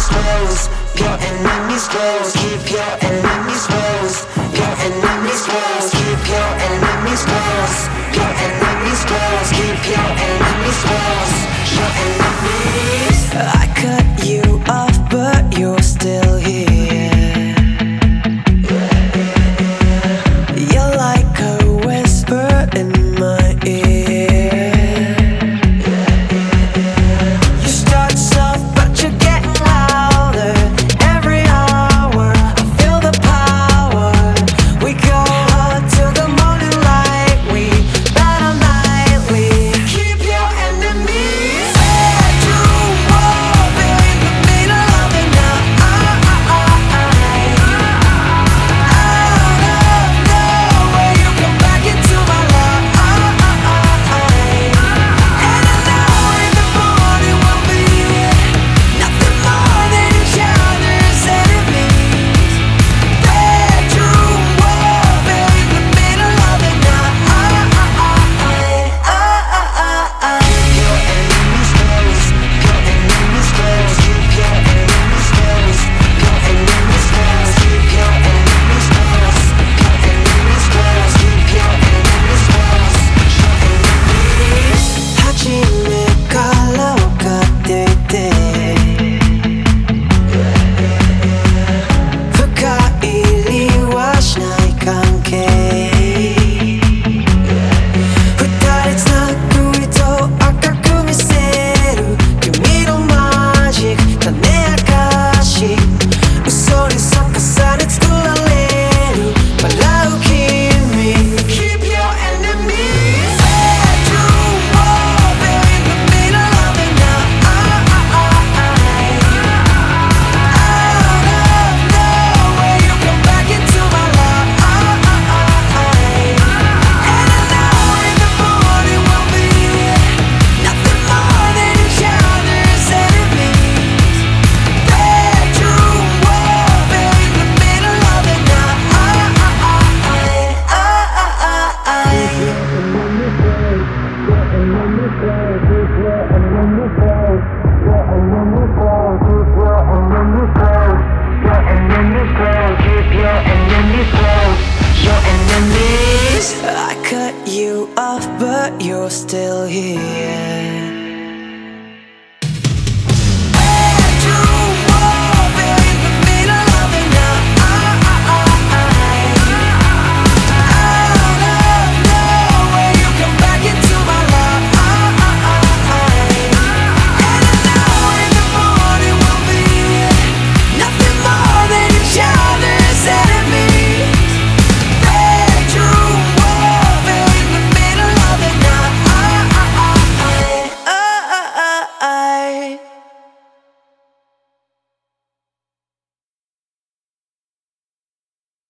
enemies close. Your enemies close. Keep your enemies close. Your enemies close. Keep your enemies close. Your enemies close. Keep your enemies close. Your enemies. I cut you off, but you're still here. You're like a whisper in my ear. You start soft, but you're getting louder. Every hour, I feel the power. We go hard till the morning light. We battle nightly. Keep your enemies. Bedroom wall, we're in the middle of the night. Out of nowhere, you come back into my life. And I know in the morning we'll be nothing more than each other's enemies. Bedroom wall, we're in the middle of the night. Your enemies close. Your enemies close. Keep your enemies close. Your enemies close. Keep your enemies close. Your enemies close. Keep your enemies close. Your enemies. Hajimeから分かっていて深入りはしない関係二人つなぐ糸赤く見せる君のマジック種明かし嘘に逆され作られる笑う君 Keep your enemies Bedroom wall we're in the middle of the night Out of nowhere you come back into my life And I know in the morning we'll be nothing more than each other's enemies Bedroom wall we're in the middle of the night I cut you off, but you're still here.